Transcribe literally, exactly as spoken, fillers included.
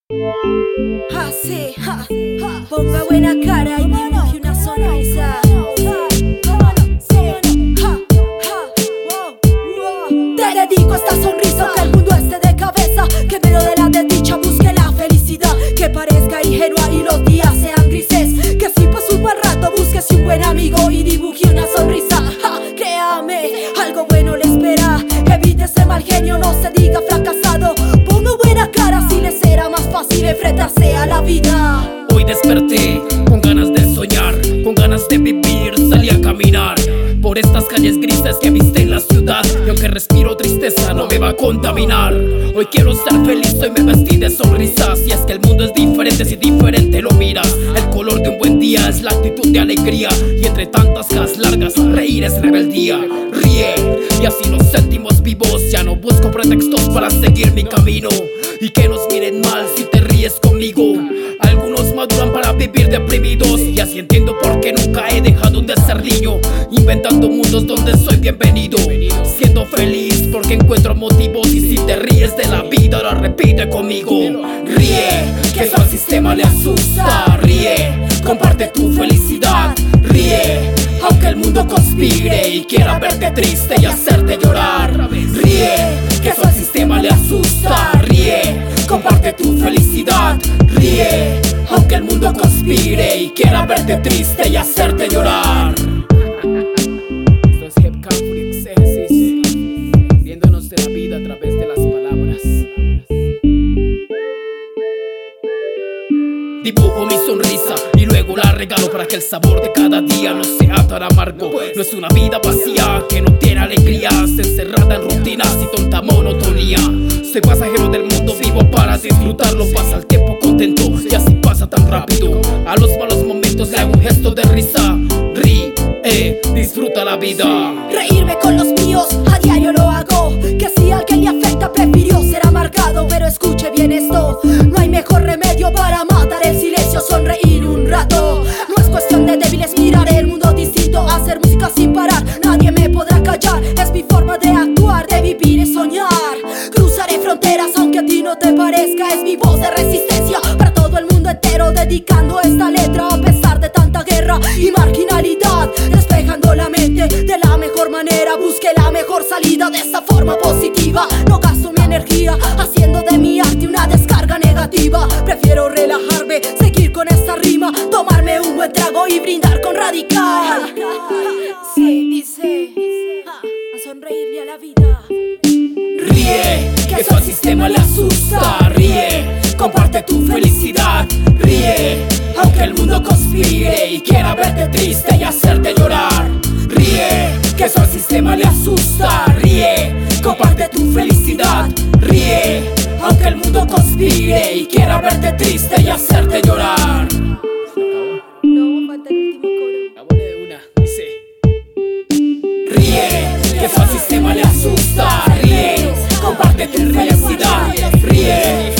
Ja, sí, ja, ja. Ponga buena cara y dibuje una sonrisa. Te dedico esta sonrisa, que el mundo esté de cabeza, que en medio de la desdicha busque la felicidad, que parezca ingenua y los días sean grises, que si pasa un mal rato búsquese un buen amigo y dibuje una sonrisa. Ja, créame, algo bueno le espera. Evite ese mal genio, no se diga fracasado. Ponga buena cara, si le será más fácil enfrentarse a la vida. Hoy desperté con ganas de soñar, con ganas de vivir, salí a caminar por estas calles grises que viste en la ciudad, y aunque respiro tristeza no me va a contaminar. Hoy quiero ser feliz, hoy me vestí de sonrisas, y es que el mundo es diferente si diferente lo miras. El color de un buen día es la actitud de alegría, y entre tantas caras largas reír es rebeldía. Ríe, y así nos sentimos vivos, ya no busco pretextos para seguir mi camino, y que nos miren mal si te ríes conmigo. Algunos maduran para vivir deprimidos, y así entiendo por qué nunca he dejado de ser niño, inventando mundos donde soy bienvenido, siendo feliz porque encuentro motivos. Y si te ríes de la vida, ahora repite conmigo: ríe, que eso al sistema le asusta. Ríe, comparte tu felicidad. Ríe, aunque el mundo conspire y quiera verte triste y hacerte llorar. Ríe, que eso al sistema le asusta. Ríe, comparte tu felicidad. Ríe, aunque el mundo conspire y quiera verte triste y hacerte llorar. Esto es Hip Camp Exégesis, riéndonos de la vida a través de las palabras. Dibujo mi sonrisa y luego la regalo para que el sabor de cada día no sea tan amargo. No es una vida vacía que no tiene alegrías, encerrada en rutinas y tonta monotonía. Soy pasajero del mundo, vivo para disfrutarlo. Pasa el tiempo contento y así pasa tan rápido. A los malos momentos le hago un gesto de risa. Ríe, eh, disfruta la vida. Reírme con los míos, a diario lo hago. Que si a alguien le afecta prefirió ser amargado. Pero escuche bien esto, no hay mejor remedio para matar el silencio, sonreír un rato. No es cuestión de débiles, mirar el mundo distinto, hacer música sin parar, nadie me podrá callar. Es mi forma de actuar, de vivir y soñar. Cruzaré fronteras aunque a ti no te parezca, es mi voz de resistencia para todo el mundo entero, dedicando esta letra a pesar de tanta guerra y marginalidad, despejando la mente de la mejor manera. Busque la mejor salida de esta forma positiva. No gasto mi energía haciendo de mi arte una descarga negativa. Prefiero relajarme, seguir con esta rima, tomarme un buen trago y brindar con Radical. Sí, dice, a sonreírle a la vida. Ríe, que eso al sistema le asusta. Ríe, comparte tu felicidad. Ríe, aunque el mundo conspire y quiera verte triste y hacerte llorar. Ríe, que eso al sistema le asusta. Ríe, comparte tu felicidad. Ríe, aunque el mundo conspire y quiera verte triste y hacerte llorar. No, falta el último coro. Vámonos de una, dice: ríe, que eso al sistema le asusta. Ríe, comparte tu felicidad. Ríe,